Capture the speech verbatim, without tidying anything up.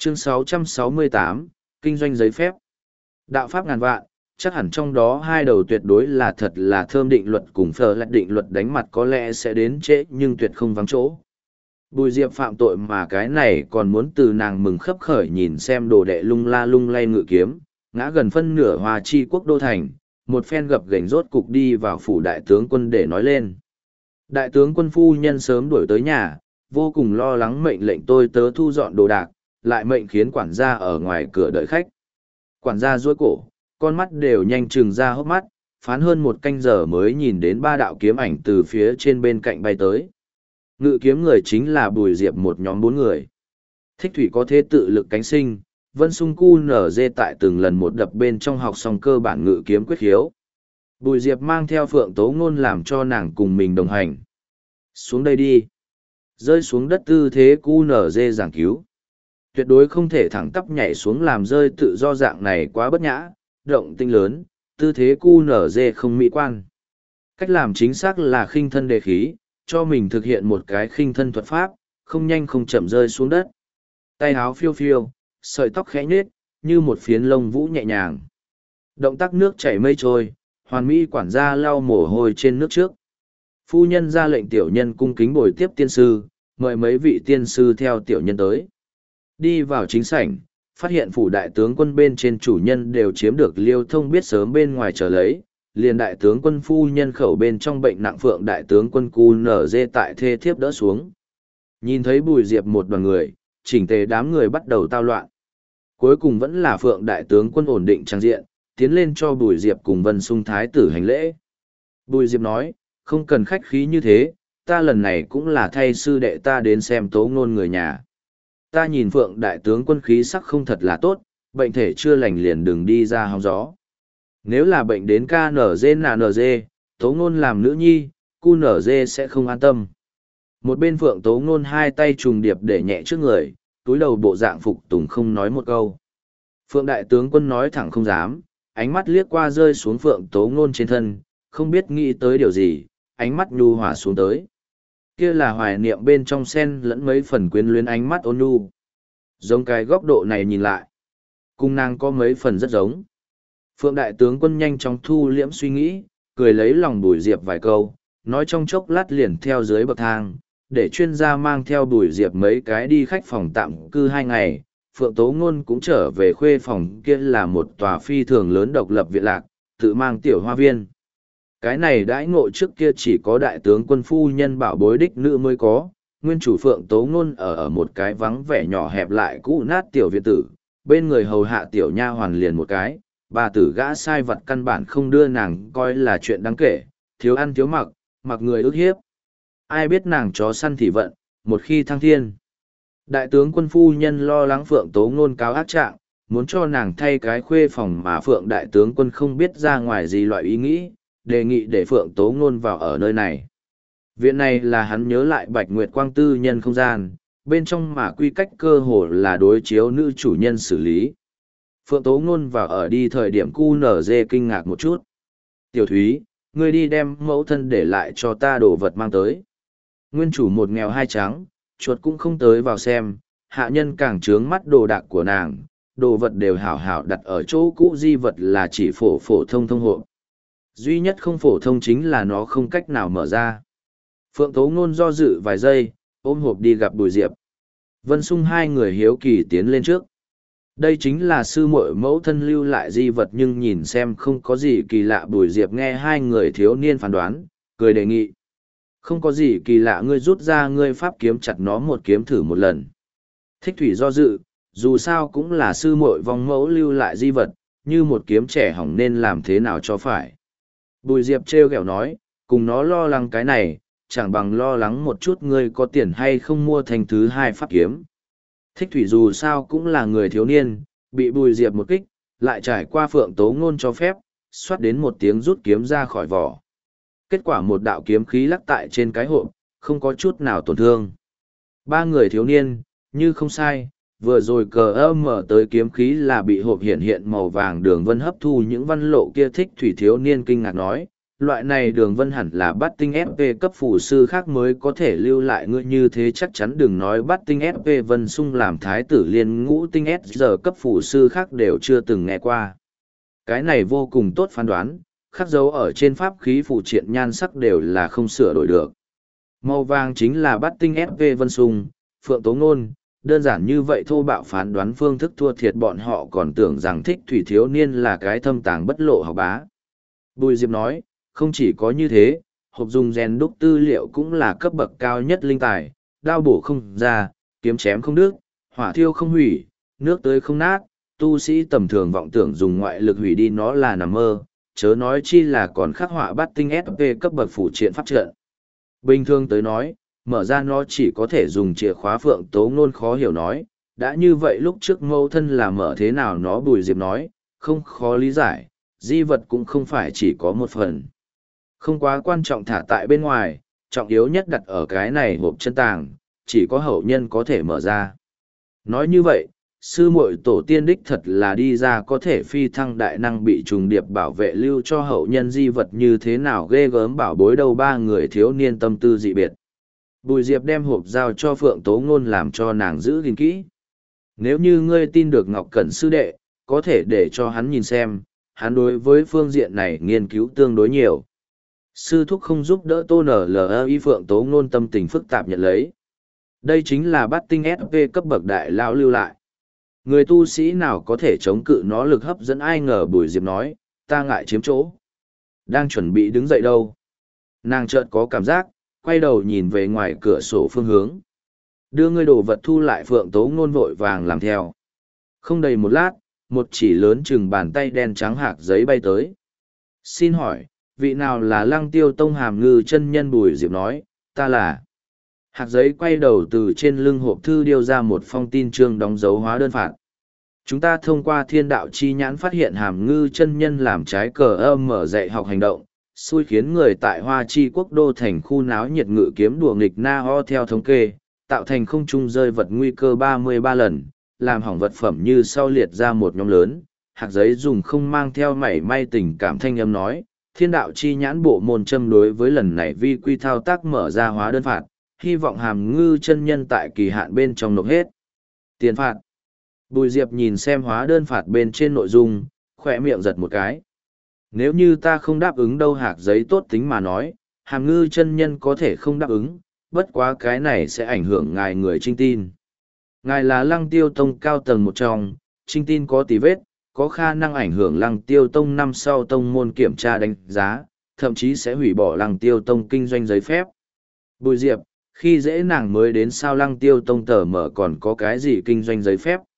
Chương sáu trăm sáu mươi tám, Kinh doanh giấy phép. Đạo pháp ngàn vạn, chắc hẳn trong đó hai đầu tuyệt đối là thật là thơm định luật cùng phờ lạch định luật đánh mặt có lẽ sẽ đến trễ nhưng tuyệt không vắng chỗ. Bùi Diệp phạm tội mà cái này còn muốn từ nàng mừng khấp khởi nhìn xem đồ đệ lung la lung lay ngự kiếm, ngã gần phân nửa Hoa Chi quốc đô thành, một phen gập gành rốt cục đi vào phủ đại tướng quân để nói lên. Đại tướng quân phu nhân sớm đuổi tới nhà, vô cùng lo lắng mệnh lệnh tôi tớ thu dọn đồ đạc, lại mệnh khiến quản gia ở ngoài cửa đợi khách. Quản gia duỗi cổ, con mắt đều nhanh trừng ra hốc mắt, phán hơn một canh giờ mới nhìn đến ba đạo kiếm ảnh từ phía trên bên cạnh bay tới. Ngự kiếm người chính là Bùi Diệp một nhóm bốn người. Thích Thủy có thế tự lực cánh sinh, Vân Sung Cu nở dê tại từng lần một đập bên trong học xong cơ bản ngự kiếm quyết khiếu. Bùi Diệp mang theo Phượng Tố Ngôn làm cho nàng cùng mình đồng hành. Xuống đây đi. Rơi xuống đất tư thế Cu nở dê giảng cứu. Tuyệt đối không thể thẳng tắp nhảy xuống làm rơi tự do dạng này quá bất nhã, động tinh lớn, tư thế Cu nở dê không mỹ quan. Cách làm chính xác là khinh thân đề khí, cho mình thực hiện một cái khinh thân thuật pháp, không nhanh không chậm rơi xuống đất. Tay áo phiêu phiêu, sợi tóc khẽ nhết, như một phiến lông vũ nhẹ nhàng. Động tác nước chảy mây trôi, hoàn mỹ quản gia lau mồ hôi trên nước trước. Phu nhân ra lệnh tiểu nhân cung kính bồi tiếp tiên sư, mời mấy vị tiên sư theo tiểu nhân tới. Đi vào chính sảnh, phát hiện phủ đại tướng quân bên trên chủ nhân đều chiếm được liêu thông biết sớm bên ngoài trở lấy, liền đại tướng quân phu nhân khẩu bên trong bệnh nặng Phượng đại tướng quân cu nở dê tại thê thiếp đỡ xuống. Nhìn thấy Bùi Diệp một đoàn người, chỉnh tề đám người bắt đầu tao loạn. Cuối cùng vẫn là Phượng đại tướng quân ổn định trang diện, tiến lên cho Bùi Diệp cùng Vân Sung thái tử hành lễ. Bùi Diệp nói, không cần khách khí như thế, ta lần này cũng là thay sư đệ ta đến xem Tố Ngôn người nhà. Ta nhìn Phượng đại tướng quân khí sắc không thật là tốt, bệnh thể chưa lành liền đừng đi ra hóng gió. Nếu là bệnh đến ca nở dê nà nở dê, Tố Ngôn làm nữ nhi, cu nở dê sẽ không an tâm. Một bên Phượng Tố Ngôn hai tay trùng điệp để nhẹ trước người, túi đầu bộ dạng phục tùng không nói một câu. Phượng đại tướng quân nói thẳng không dám, ánh mắt liếc qua rơi xuống Phượng Tố Ngôn trên thân, không biết nghĩ tới điều gì, ánh mắt nhu hòa xuống tới. Kia là hoài niệm bên trong sen lẫn mấy phần quyến luyến ánh mắt ôn nhu. Giống cái góc độ này nhìn lại, cung nàng có mấy phần rất giống. Phượng đại tướng quân nhanh chóng thu liễm suy nghĩ, cười lấy lòng Bùi Diệp vài câu, nói trong chốc lát liền theo dưới bậc thang, để chuyên gia mang theo Bùi Diệp mấy cái đi khách phòng tạm cư hai ngày. Phượng Tố Ngôn cũng trở về khuê phòng, kia là một tòa phi thường lớn độc lập viện lạc, tự mang tiểu hoa viên. Cái này đãi ngộ trước kia chỉ có đại tướng quân phu nhân bảo bối đích nữ mới có, nguyên chủ Phượng Tố Ngôn ở ở một cái vắng vẻ nhỏ hẹp lại cũ nát tiểu viện tử, bên người hầu hạ tiểu nha hoàn liền một cái, bà tử gã sai vật căn bản không đưa nàng coi là chuyện đáng kể, thiếu ăn thiếu mặc, mặc người ức hiếp. Ai biết nàng chó săn thì vận, một khi thăng thiên. Đại tướng quân phu nhân lo lắng Phượng Tố Ngôn cáo ác trạng, muốn cho nàng thay cái khuê phòng mà Phượng đại tướng quân không biết ra ngoài gì loại ý nghĩ, đề nghị để Phượng Tố Ngôn vào ở nơi này. Viện này là hắn nhớ lại Bạch Nguyệt Quang tư nhân không gian, bên trong mà quy cách cơ hồ là đối chiếu nữ chủ nhân xử lý. Phượng Tố Ngôn vào ở đi thời điểm cu nở dê kinh ngạc một chút. Tiểu Thúy, ngươi đi đem mẫu thân để lại cho ta đồ vật mang tới. Nguyên chủ một nghèo hai trắng, chuột cũng không tới vào xem, hạ nhân càng trướng mắt đồ đạc của nàng, đồ vật đều hảo hảo đặt ở chỗ cũ, di vật là chỉ phổ phổ thông thông hộ. Duy nhất không phổ thông chính là nó không cách nào mở ra. Phượng Tố Ngôn do dự vài giây, ôm hộp đi gặp Bùi Diệp. Vân Sung hai người hiếu kỳ tiến lên trước. Đây chính là sư muội mẫu thân lưu lại di vật, nhưng nhìn xem không có gì kỳ lạ. Bùi Diệp nghe hai người thiếu niên phán đoán, cười đề nghị. Không có gì kỳ lạ, ngươi rút ra ngươi pháp kiếm chặt nó một kiếm thử một lần. Thích Thủy do dự, dù sao cũng là sư muội vong mẫu lưu lại di vật, như một kiếm trẻ hỏng nên làm thế nào cho phải. Bùi Diệp trêu ghẹo nói, cùng nó lo lắng cái này, chẳng bằng lo lắng một chút ngươi có tiền hay không mua thành thứ hai pháp kiếm. Thích Thủy dù sao cũng là người thiếu niên, bị Bùi Diệp một kích, lại trải qua Phượng Tố Ngôn cho phép, xoát đến một tiếng rút kiếm ra khỏi vỏ. Kết quả một đạo kiếm khí lắc tại trên cái hộp, không có chút nào tổn thương. Ba người thiếu niên, như không sai, vừa rồi cờ âm mở tới kiếm khí là bị hộp hiện hiện màu vàng đường vân hấp thu những văn lộ kia. Thích Thủy thiếu niên kinh ngạc nói, loại này đường vân hẳn là bắt tinh ép pê cấp phù sư khác mới có thể lưu lại ngươi như thế, chắc chắn đừng nói bắt tinh ép pê Vân Sung làm thái tử liên ngũ tinh S giờ cấp phù sư khác đều chưa từng nghe qua. Cái này vô cùng tốt phán đoán, khắc dấu ở trên pháp khí phụ triện nhan sắc đều là không sửa đổi được. Màu vàng chính là bắt tinh ép pê Vân Sung, Phượng Tố Ngôn, đơn giản như vậy thô bạo phán đoán phương thức thua thiệt bọn họ còn tưởng rằng thích thủy thiếu niên là cái thâm tàng bất lộ học bá. Bùi Diệp nói, không chỉ có như thế, hộp dùng rèn đúc tư liệu cũng là cấp bậc cao nhất linh tài, đao bổ không ra, kiếm chém không đứt, hỏa thiêu không hủy, nước tưới không nát, tu sĩ tầm thường vọng tưởng dùng ngoại lực hủy đi nó là nằm mơ, chớ nói chi là còn khắc họa bắt tinh ép pê cấp bậc phụ triện pháp trận. Bình thường tới nói, mở ra nó chỉ có thể dùng chìa khóa. Phượng Tố Ngôn khó hiểu nói, đã như vậy lúc trước mâu thân là mở thế nào nó. Bùi Diệp nói, không khó lý giải, di vật cũng không phải chỉ có một phần. Không quá quan trọng thả tại bên ngoài, trọng yếu nhất đặt ở cái này hộp chân tàng, chỉ có hậu nhân có thể mở ra. Nói như vậy, sư muội tổ tiên đích thật là đi ra có thể phi thăng đại năng bị trùng điệp bảo vệ lưu cho hậu nhân di vật như thế nào ghê gớm bảo bối đâu. Ba người thiếu niên tâm tư dị biệt. Bùi Diệp đem hộp giao cho Phượng Tố Ngôn làm cho nàng giữ gìn kỹ. Nếu như ngươi tin được Ngọc Cẩn sư đệ, có thể để cho hắn nhìn xem, hắn đối với phương diện này nghiên cứu tương đối nhiều. Sư thúc không giúp đỡ Tô nở lờ y. Phượng Tố Ngôn tâm tình phức tạp nhận lấy. Đây chính là bát tinh ép pê cấp bậc đại lao lưu lại. Người tu sĩ nào có thể chống cự nó lực hấp dẫn, ai ngờ. Bùi Diệp nói, ta ngại chiếm chỗ. Đang chuẩn bị đứng dậy đâu. Nàng chợt có cảm giác, quay đầu nhìn về ngoài cửa sổ phương hướng. Đưa ngươi đồ vật thu lại. Phượng Tố Ngôn vội vàng làm theo. Không đầy một lát, một chỉ lớn chừng bàn tay đen trắng hạc giấy bay tới. Xin hỏi, vị nào là Lăng Tiêu Tông Hàm Ngư chân nhân? Bùi Diệp nói, ta là. Hạc giấy quay đầu từ trên lưng hộp thư điêu ra một phong tin chương đóng dấu hóa đơn phạt. Chúng ta thông qua thiên đạo chi nhãn phát hiện Hàm Ngư chân nhân làm trái cờ âm mở dạy học hành động, xui khiến người tại Hoa Chi quốc đô thành khu náo nhiệt ngự kiếm đùa nghịch na ho theo thống kê, tạo thành không trung rơi vật nguy cơ ba mươi ba lần, làm hỏng vật phẩm như sau liệt ra một nhóm lớn. Hạc giấy dùng không mang theo mảy may tình cảm thanh âm nói, thiên đạo chi nhãn bộ môn châm đối với lần này vi quy thao tác mở ra hóa đơn phạt, hy vọng Hàm Ngư chân nhân tại kỳ hạn bên trong nộp hết tiền phạt. Bùi Diệp nhìn xem hóa đơn phạt bên trên nội dung, khỏe miệng giật một cái. Nếu như ta không đáp ứng đâu. Hạc giấy tốt tính mà nói, Hàm Ngư chân nhân có thể không đáp ứng, bất quá cái này sẽ ảnh hưởng ngài người trinh tin. Ngài là Lăng Tiêu Tông cao tầng một trong, trinh tin có tí vết, có khả năng ảnh hưởng Lăng Tiêu Tông năm sau tông môn kiểm tra đánh giá, thậm chí sẽ hủy bỏ Lăng Tiêu Tông kinh doanh giấy phép. Bùi Diệp, khi dễ nàng mới đến sao Lăng Tiêu Tông tờ mở còn có cái gì kinh doanh giấy phép?